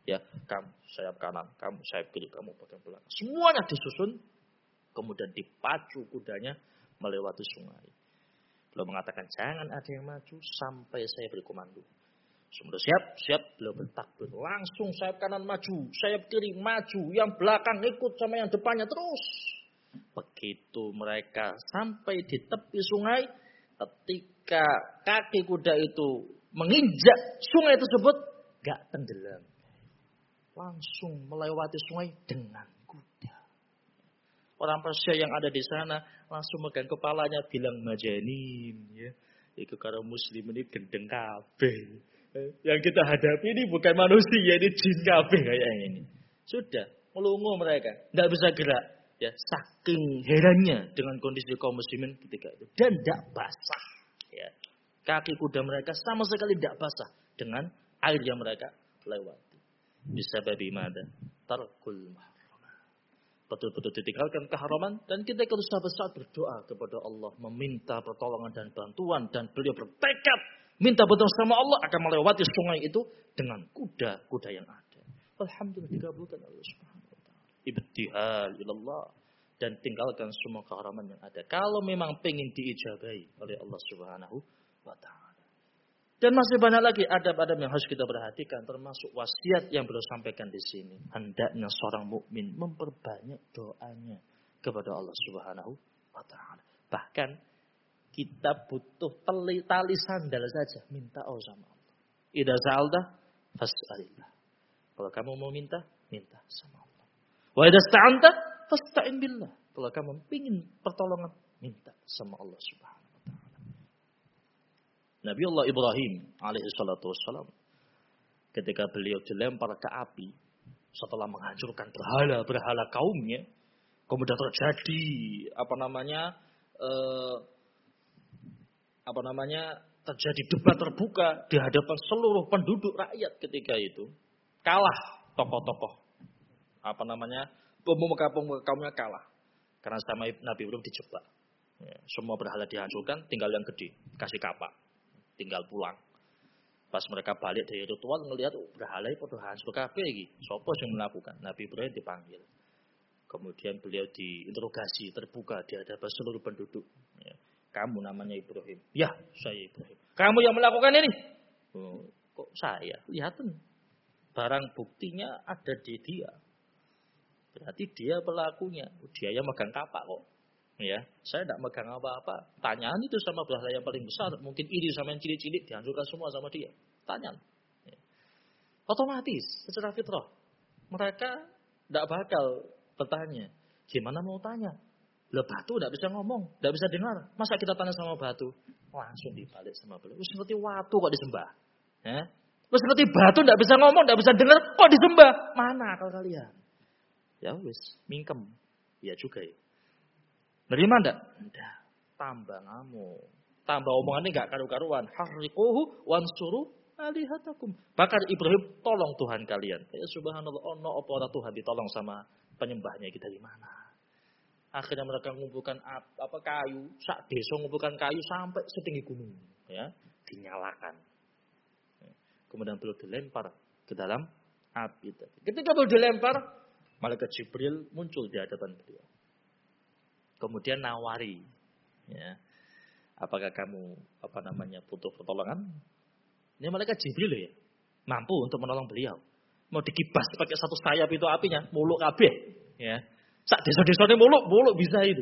Ya, kamu sayap kanan, kamu sayap kiri, kamu bagian belakang. Semuanya disusun, kemudian dipacu kudanya melewati sungai. Beliau mengatakan jangan ada yang maju sampai saya beri komando. Semua siap, siap, beliau bertakbir. Langsung sayap kanan maju, sayap kiri maju, yang belakang ikut sama yang depannya terus. Begitu mereka sampai di tepi sungai, ketika kaki kuda itu menginjak sungai tersebut, gak tenggelam. Langsung melewati sungai dengan kuda. Orang Persia yang ada di sana langsung megang kepalanya bilang majanin. Ya. Itu kalau muslim ini gendeng kabeh. Yang kita hadapi ini bukan manusia, ini jin kabeh kayaknya ini. Sudah, melongo mereka. Tidak bisa gerak. Ya, saking herannya dengan kondisi kaum muslimin ketika itu. Dan tidak basah. Ya. Kaki kuda mereka sama sekali tidak basah dengan air yang mereka lewati. Bisa babi mada. Tarkul mahram. Betul-betul ditinggalkan keharaman. Dan kita harus saat berdoa kepada Allah. Meminta pertolongan dan bantuan. Dan beliau bertekad. Minta bantuan sama Allah. Akan melewati sungai itu. Dengan kuda-kuda yang ada. Alhamdulillah dikabulkan Allah subhanahu wa ta'ala. Ibtihal ilallah. Dan tinggalkan semua keharaman yang ada. Kalau memang pengen diijabahi oleh Allah subhanahu wa ta'ala. Dan masih banyak lagi adab-adab yang harus kita perhatikan, termasuk wasiat yang beliau sampaikan di sini. Hendaknya seorang mukmin memperbanyak doanya kepada Allah Subhanahu wa taala. Bahkan kita butuh tali, tali sandal saja minta Allah sama Allah. Idza sa'alta fas'alillah. Kalau kamu mau minta, minta sama Allah. Wa idza sta'anta fasta'in billah. Kalau kamu ingin pertolongan, minta sama Allah Subhanahu. Nabi Allah Ibrahim alaihi salatu wassalam ketika beliau dilempar ke api setelah menghancurkan berhala-berhala kaumnya, kemudian terjadi apa namanya eh, apa namanya terjadi debat terbuka di hadapan seluruh penduduk rakyat ketika itu. Kalah tokoh-tokoh apa namanya pemuka-pemuka kaumnya kalah karena sama Nabi Ibrahim dijebak. Ya, semua berhala dihancurkan, tinggal yang gede kasih kapak. Tinggal pulang. Pas mereka balik dari ritual ngelihat oh, berhala itu hancur kabeh iki. Sopo yang melakukan? Nabi Ibrahim dipanggil. Kemudian beliau diinterogasi terbuka di hadapan seluruh penduduk. Ya. Kamu namanya Ibrahim. Ya, saya Ibrahim. Kamu yang melakukan ini? Oh, kok saya? Lihatin. Barang buktinya ada di dia. Berarti dia pelakunya. Dia yang megang kapak kok. Ya, saya tidak megang apa-apa. Tanyaan itu sama berhala yang paling besar. Mungkin ini sama yang cilik-cilik dihancurkan semua sama dia. Tanyaan. Ya. Otomatis, secara fitrah. Mereka tidak bakal bertanya. Gimana mau tanya? Lah batu tidak bisa ngomong. Tidak bisa dengar. Masa kita tanya sama batu? Langsung dibalik sama beliau. Seperti watu kok disembah. Ya. Seperti batu tidak bisa ngomong. Tidak bisa dengar. Kok disembah? Mana kalau kalian? Ya wis, mingkem. Ya juga ya. Nerima enggak? Enggak. Tambah ngamuk. Tambah omongannya enggak karu-karuan. Harriquhu wansuru alihatakum. Bakar Ibrahim, tolong Tuhan kalian. Ya subhanallah, ono apa ora Tuhan ditolong sama penyembahnya kita di mana? Akhirnya mereka mengumpulkan apa kayu, sak desa mengumpulkan kayu sampai setinggi gunung, ya, dinyalakan. Kemudian beliau dilempar ke dalam api tadi. Ketika beliau dilempar, malaikat Jibril muncul di hadapan beliau. Kemudian nawari, ya, apakah kamu apa namanya butuh pertolongan? Ini malaikat Jibril ya, mampu untuk menolong beliau. Mau dikibas pakai satu sayap itu apinya, muluk kabeh, ya. Sak desa-desane muluk, muluk bisa itu.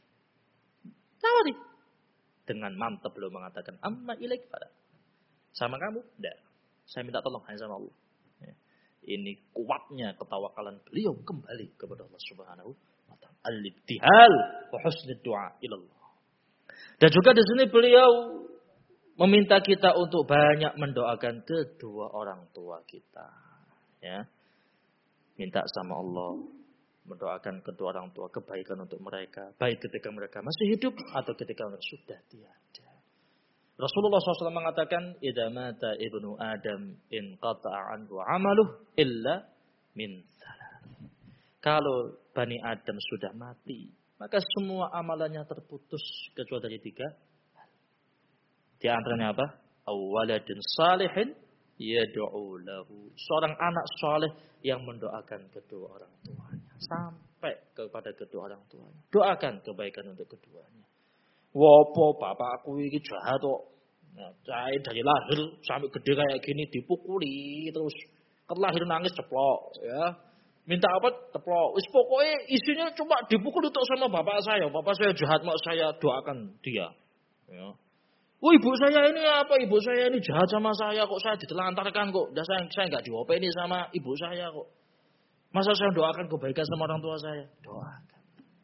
Nawari. Dengan mantap beliau mengatakan, amma ilaik pada. Sama kamu? Tidak. Saya minta tolong hanya sama Allah. Ya. Ini kuatnya ketawakalan beliau kembali kepada Allah Subhanahu al-ibtihal wa husnul du'a ilallah. Dan juga di sini beliau meminta kita untuk banyak mendoakan kedua orang tua kita, ya. Minta sama Allah mendoakan kedua orang tua kebaikan untuk mereka, baik ketika mereka masih hidup atau ketika mereka sudah tiada. Rasulullah shallallahu alaihi wasallam mengatakan, "Idza mata ibnu Adam in qata'a anhu 'amaluhu illa min salah." Kalau Bani Adam sudah mati, maka semua amalannya terputus kecuali dari tiga. Di antaranya apa? Awaladin salihin yad'u lahu. Seorang anak soleh yang mendoakan kedua orang tuanya. Sampai kepada kedua orang tuanya. Doakan kebaikan untuk keduanya. Wopo bapakku ini jahat kok. Nah, saya dari lahir sampai gede kayak gini dipukuli terus. Kelahir nangis ceplok. Ya. Minta apa? Ceplok. Wis pokoknya isinya cuma dipukul untuk sama bapak saya. Bapak saya jahat, mau saya doakan dia. Ya. Oh ibu saya ini apa? Ibu saya ini jahat sama saya kok, saya ditelantarkan kok. Dan saya saya nggak diopeni sama ibu saya kok. Masa saya doakan kebaikan sama orang tua saya? Doakan.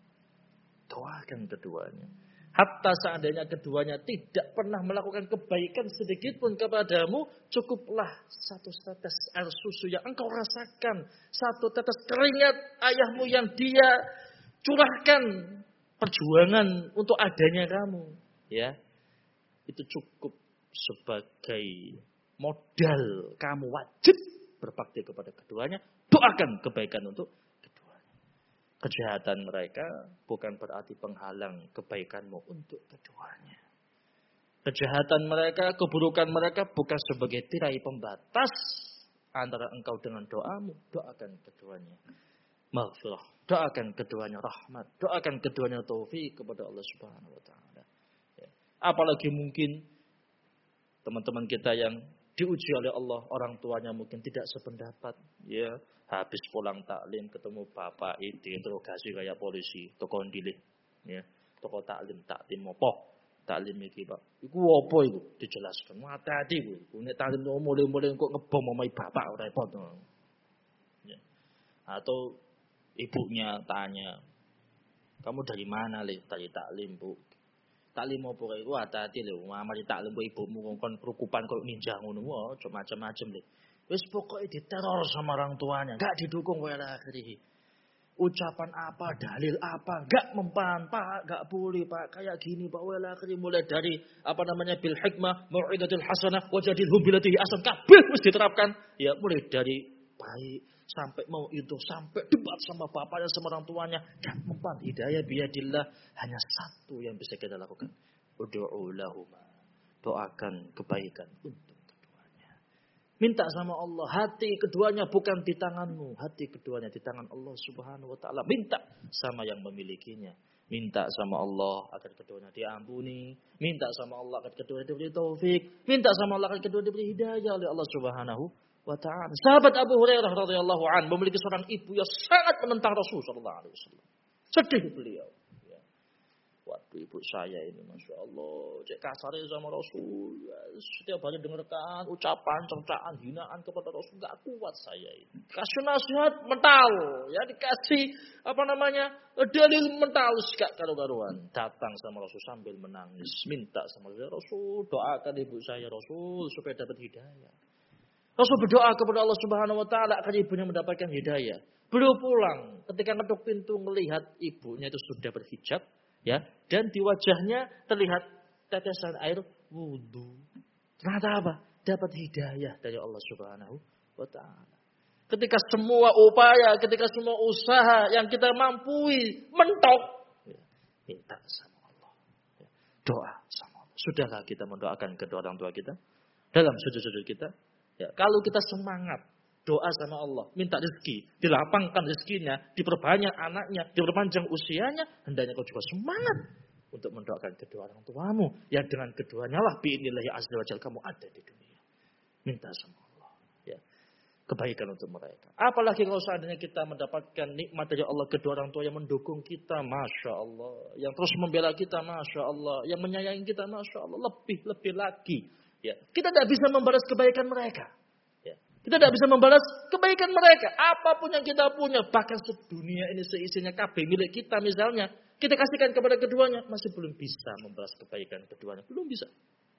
Doakan keduanya. Hatta seandainya keduanya tidak pernah melakukan kebaikan sedikit pun kepadamu, cukuplah satu tetes air susu yang engkau rasakan, satu tetes keringat ayahmu yang dia curahkan perjuangan untuk adanya kamu, ya. Itu cukup sebagai modal kamu wajib berbakti kepada keduanya. Doakan kebaikan untuk keduanya. Kejahatan mereka bukan berarti penghalang kebaikanmu untuk keduanya. Kejahatan mereka, keburukan mereka bukan sebagai tirai pembatas antara engkau dengan doamu. Doakan keduanya maghfirah. Doakan keduanya rahmat. Doakan keduanya taufik kepada Allah Subhanahu wa taala. Apalagi mungkin teman-teman kita yang diuji oleh Allah, orang tuanya mungkin tidak sependapat, ya, habis pulang taklim ketemu bapak itu interogasi kayak polisi, toko ndilih, ya, toko taklim taklim opo, taklim iki Pak, iku opo iku dijelaskan, hati-hati iku, nek taklim mulai-mulai kok ngebom omai bapak repot, ya. Atau ibunya tanya, kamu dari mana Le? Dari taklim Bu. Taklim apa kae ku hati-hati lho, mari taklim kok ibumu kon kerukupan kok ninja ngono wae, macam-macam lho. Wis pokoke diteror sama orang tuanya, enggak didukung kowe lah akhirih. Ucapan apa, dalil apa, enggak mempan, Pak, enggak boleh Pak, kayak gini Pak, wala akhirih mulai dari apa namanya bil hikmah, mau'idatul hasanah, wajadilhum billati ahsan, kabeh wis diterapkan. Ya mulai dari baik sampai mau itu sampai debat sama bapaknya sama orang tuanya, gak mempan. Hidayah biyadillah, hanya satu yang bisa kita lakukan, ud'u lahuma, doakan kebaikan untuk keduanya. Minta sama Allah, hati keduanya bukan di tanganmu, hati keduanya di tangan Allah Subhanahu wa taala. Minta sama yang memilikinya, minta sama Allah agar keduanya diampuni, minta sama Allah agar keduanya diberi taufik, minta sama Allah agar keduanya diberi hidayah oleh Allah Subhanahu wa ta'ala. Sahabat Abu Hurairah radhiyallahu an memiliki seorang ibu yang sangat menentang Rasul sallallahu alaihi wasallam. Sedih beliau. Ya. Waduh ibu saya ini Masya Allah, cek kasarnya sama Rasul. Ya, setiap hari dengarkan ucapan, cercaan, hinaan kepada Rasul. Gak kuat saya ini. Kasih nasihat mental. Ya dikasih apa namanya dalil mental. Gak karu-karuan. Datang sama Rasul sambil menangis. Minta sama Rasul, doakan ibu saya Rasul supaya dapat hidayah. Rasul berdoa kepada Allah Subhanahu wa taala agar ibunya mendapatkan hidayah. Beliau pulang ketika ngetuk pintu melihat ibunya itu sudah berhijab, ya, dan di wajahnya terlihat tetesan air wudu. Ternyata apa? Dapat hidayah dari Allah Subhanahu wa taala. Ketika semua upaya, ketika semua usaha yang kita mampu mentok, ya, minta sama Allah. Ya, doa sama Allah. Sudahlah kita mendoakan kedua orang tua kita dalam sujud-sujud kita. Ya, kalau kita semangat doa sama Allah, minta rezeki, dilapangkan rezekinya, diperbanyak anaknya, diperpanjang usianya, hendaknya kau juga semangat untuk mendoakan kedua orang tuamu. Yang dengan keduanya lah bi'inillahi azza wa jalla kamu ada di dunia. Minta sama Allah, ya, kebaikan untuk mereka. Apalagi kalau seandainya kita mendapatkan nikmat dari Allah, kedua orang tua yang mendukung kita, Masya Allah, yang terus membela kita, Masya Allah, yang menyayangi kita, Masya Allah, lebih-lebih lagi. Ya, kita tidak bisa membalas kebaikan mereka. Ya, kita tidak bisa membalas kebaikan mereka. Apapun yang kita punya, bahkan sedunia ini seisinya kabeh milik kita misalnya, kita kasihkan kepada keduanya, masih belum bisa membalas kebaikan keduanya. Belum bisa.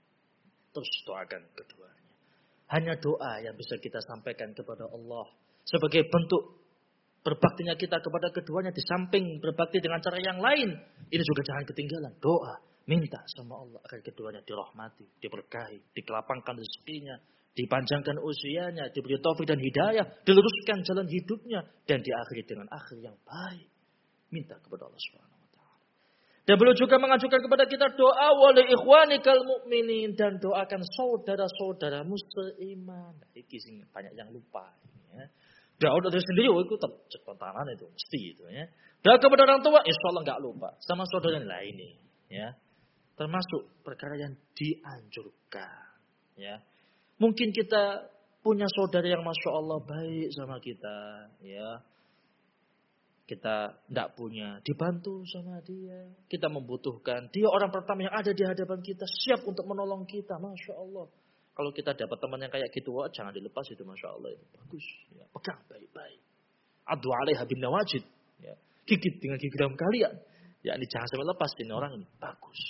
Terus doakan keduanya. Hanya doa yang bisa kita sampaikan kepada Allah. Sebagai bentuk berbaktinya kita kepada keduanya, di samping berbakti dengan cara yang lain. Ini juga jangan ketinggalan. Doa. Minta sama Allah agar keduanya dirahmati, diberkahi, dikelapangkan rezekinya, dipanjangkan usianya, diberi taufik dan hidayah, diluruskan jalan hidupnya, dan diakhiri dengan akhir yang baik. Minta kepada Allah Subhanahu wa taala. Dan beliau juga mengajukan kepada kita doa wali ikhwanikal mu'minin, dan doakan saudara-saudaramu seiman. Nah, ini banyak yang lupa. Ya. Doa dari sendiri, oh itu tercekotanan itu mesti itu. Ya. Doa kepada orang tua, insya Allah nggak lupa. Sama saudara yang lain ini, ya. Termasuk perkara yang dianjurkan. Ya. Mungkin kita punya saudara yang masya Allah baik sama kita, ya. Kita tidak punya, dibantu sama dia. Kita membutuhkan. Dia orang pertama yang ada di hadapan kita. Siap untuk menolong kita. Masya Allah. Kalau kita dapat teman yang kayak gitu, wah, jangan dilepas itu. Masya Allah. Itu bagus. Ya, pegang baik-baik. Adu alaiha bin nawajid. Ya, gigit dengan gigi dalam kalian. Ya, ini jangan sampai lepas ini orang ini. Bagus.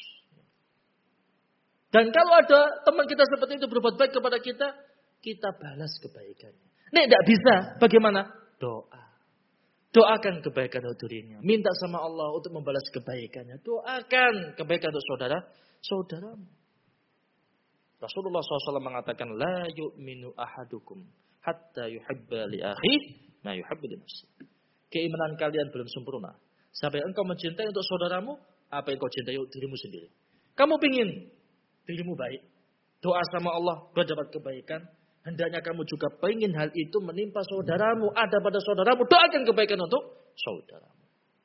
Dan kalau ada teman kita seperti itu berbuat baik kepada kita, kita balas kebaikannya. Nek tidak bisa, bagaimana? Doa. Doakan kebaikan untuk dirinya. Minta sama Allah untuk membalas kebaikannya. Doakan kebaikan untuk saudara, saudaramu. Rasulullah shallallahu alaihi wasallam mengatakan, La yu'minu ahadukum hatta yuhibba li akhih ma yuhibbu li nafsih. Keimanan kalian belum sempurna sampai engkau mencintai untuk saudaramu apa yang kau cintai untuk dirimu sendiri. Kamu pingin dirimu baik. Doa sama Allah berdapat kebaikan. Hendaknya kamu juga pengen hal itu menimpa saudaramu, ada pada saudaramu. Doakan kebaikan untuk saudaramu.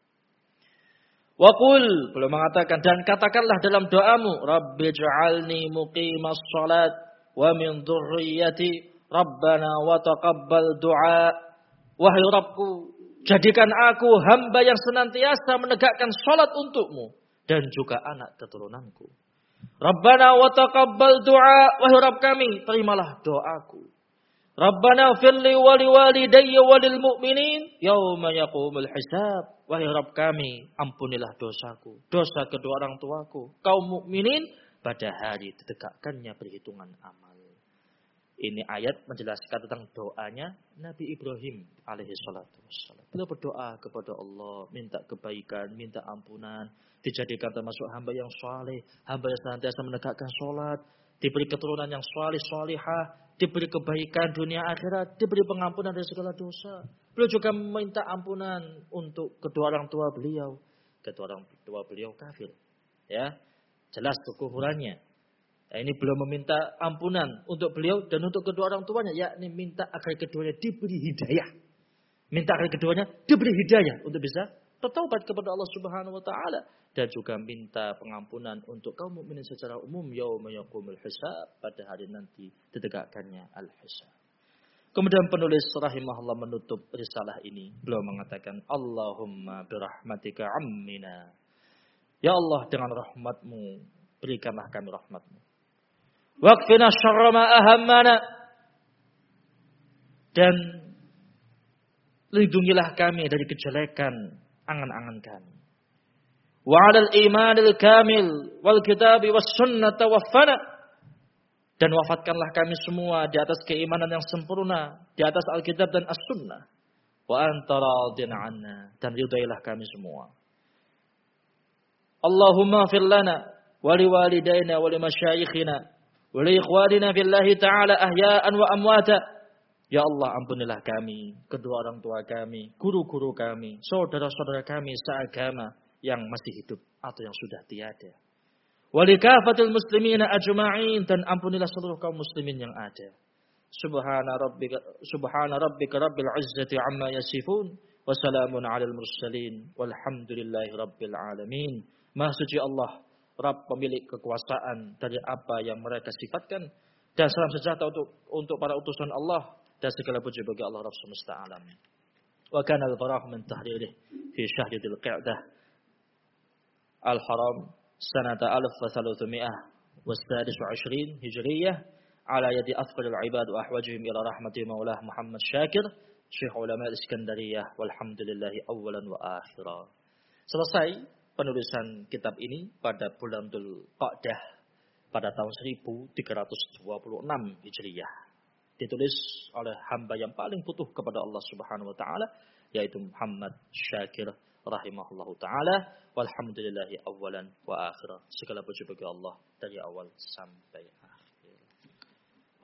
Waqul, belum mengatakan, dan katakanlah dalam doamu, Rabbi ja'alni muqimas salat wa min dhurriyyati Rabbana wa taqabbal du'a. Wahai Rabbku, jadikan aku hamba yang senantiasa menegakkan salat untukmu dan juga anak keturunanku. Rabbana wa taqabbal du'a, wahai Rabb kami, terimalah doaku. Rabbana firli wa liwalidayya wa lil mu'minin yauma yaqumul hisab, wahai Rabb kami, ampunilah dosaku, dosa kedua orang tuaku, kaum mukminin pada hari ditegakkannya perhitungan amal. Ini ayat menjelaskan tentang doanya Nabi Ibrahim alaihi salatu wassalam. Beliau berdoa kepada Allah, minta kebaikan, minta ampunan, dijadikan termasuk hamba yang saleh, hamba yang senantiasa menegakkan salat, diberi keturunan yang saleh salihah, diberi kebaikan dunia akhirat, diberi pengampunan dari segala dosa. Beliau juga meminta ampunan untuk kedua orang tua beliau. Kedua orang tua beliau kafir. Ya, jelas kekufurannya. Nah, ini beliau meminta ampunan untuk beliau dan untuk kedua orang tuanya, yakni minta agar keduanya diberi hidayah. Minta agar keduanya diberi hidayah untuk bisa bertaubat kepada Allah Subhanahu wa taala, dan juga minta pengampunan untuk kaum mukminin secara umum yauma yaqumul hisab, pada hari nanti ditegakkannya al-hisab. Kemudian penulis rahimahullah menutup risalah ini, beliau mengatakan, Allahumma birahmatika ammina. Ya Allah, dengan rahmatmu berikanlah kami rahmatmu. Waqfina syarra ma ahammana, dan lindungilah kami dari kejelekan angan-angan kami. Wa 'alal imanil kamil wal kitabi was sunnah tawaffana, dan wafatkanlah kami semua di atas keimanan yang sempurna, di atas Alkitab dan As-Sunnah. Wa anta radin 'anna, dan ridailah kami semua. Allahumma fir lana wa liwalidayna wa limasyayikhina wa li ikhwanina billahi ta'ala ahya'an wa amwata. Ya Allah, ampunilah kami, kedua orang tua kami, guru-guru kami, saudara-saudara kami seagama yang masih hidup atau yang sudah tiada. Wa li kafatil muslimina ajma'in, dan ampunilah seluruh kaum muslimin yang ada. Subhana rabbika subhana rabbika rabbil izzati amma yasifun wa salamun 'alal mursalin walhamdulillahi rabbil alamin. Maha suci Allah, Rabb pemilik kekuasaan dari apa yang mereka sifatkan, dan salam sejahtera untuk untuk para utusan Allah, dan segala puji bagi Allah Rabb semesta alam. Wa kana al-farah min tahririh fi syahri dzil qa'dah al-haram sanata alf wa thalathmi'ah wa sadis wa ishrin hijriyah ala yadi afdalil ibad wa ahwajihim ila rahmati maulah Muhammad Syakir Syekh Ulama Iskandariyah, walhamdulillahi awwalan wa akhira. Selesai penulisan kitab ini pada bulan Dzul Qa'dah pada tahun seribu tiga ratus dua puluh enam Hijriyah. Ditulis oleh hamba yang paling butuh kepada Allah Subhanahu wa taala, yaitu Muhammad Syakir rahimahullahu taala. Walhamdulillahi awwalan wa akhirah. Segala puji bagi Allah dari awal sampai akhir.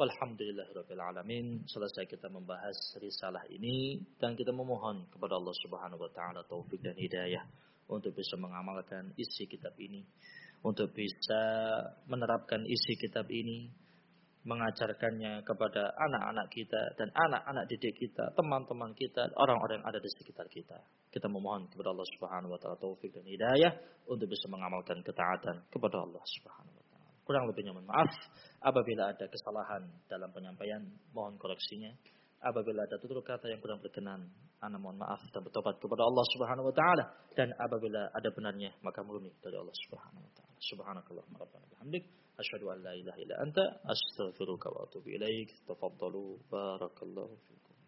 Walhamdulillahirabbil alamin. Selesai kita membahas risalah ini dan kita memohon kepada Allah Subhanahu wa taala taufik dan hidayah untuk bisa mengamalkan isi kitab ini, untuk bisa menerapkan isi kitab ini, mengajarkannya kepada anak-anak kita dan anak-anak didik kita, teman-teman kita, orang-orang yang ada di sekitar kita. Kita memohon kepada Allah Subhanahu wa taala taufik dan hidayah untuk bisa mengamalkan ketaatan kepada Allah Subhanahu wa taala. Kurang lebihnya mohon maaf apabila ada kesalahan dalam penyampaian, mohon koreksinya. Apabila ada tutur kata yang kurang berkenan, ana mohon maaf dan bertobat kepada Allah Subhanahu wa taala, dan apabila ada benarnya maka murni dari Allah Subhanahu wa taala. Subhanakallahumma rabbana bihamdik asyhadu an la ilaha illa anta astaghfiruka wa atubu ilaik. Tafaddalu barakallahu fikum.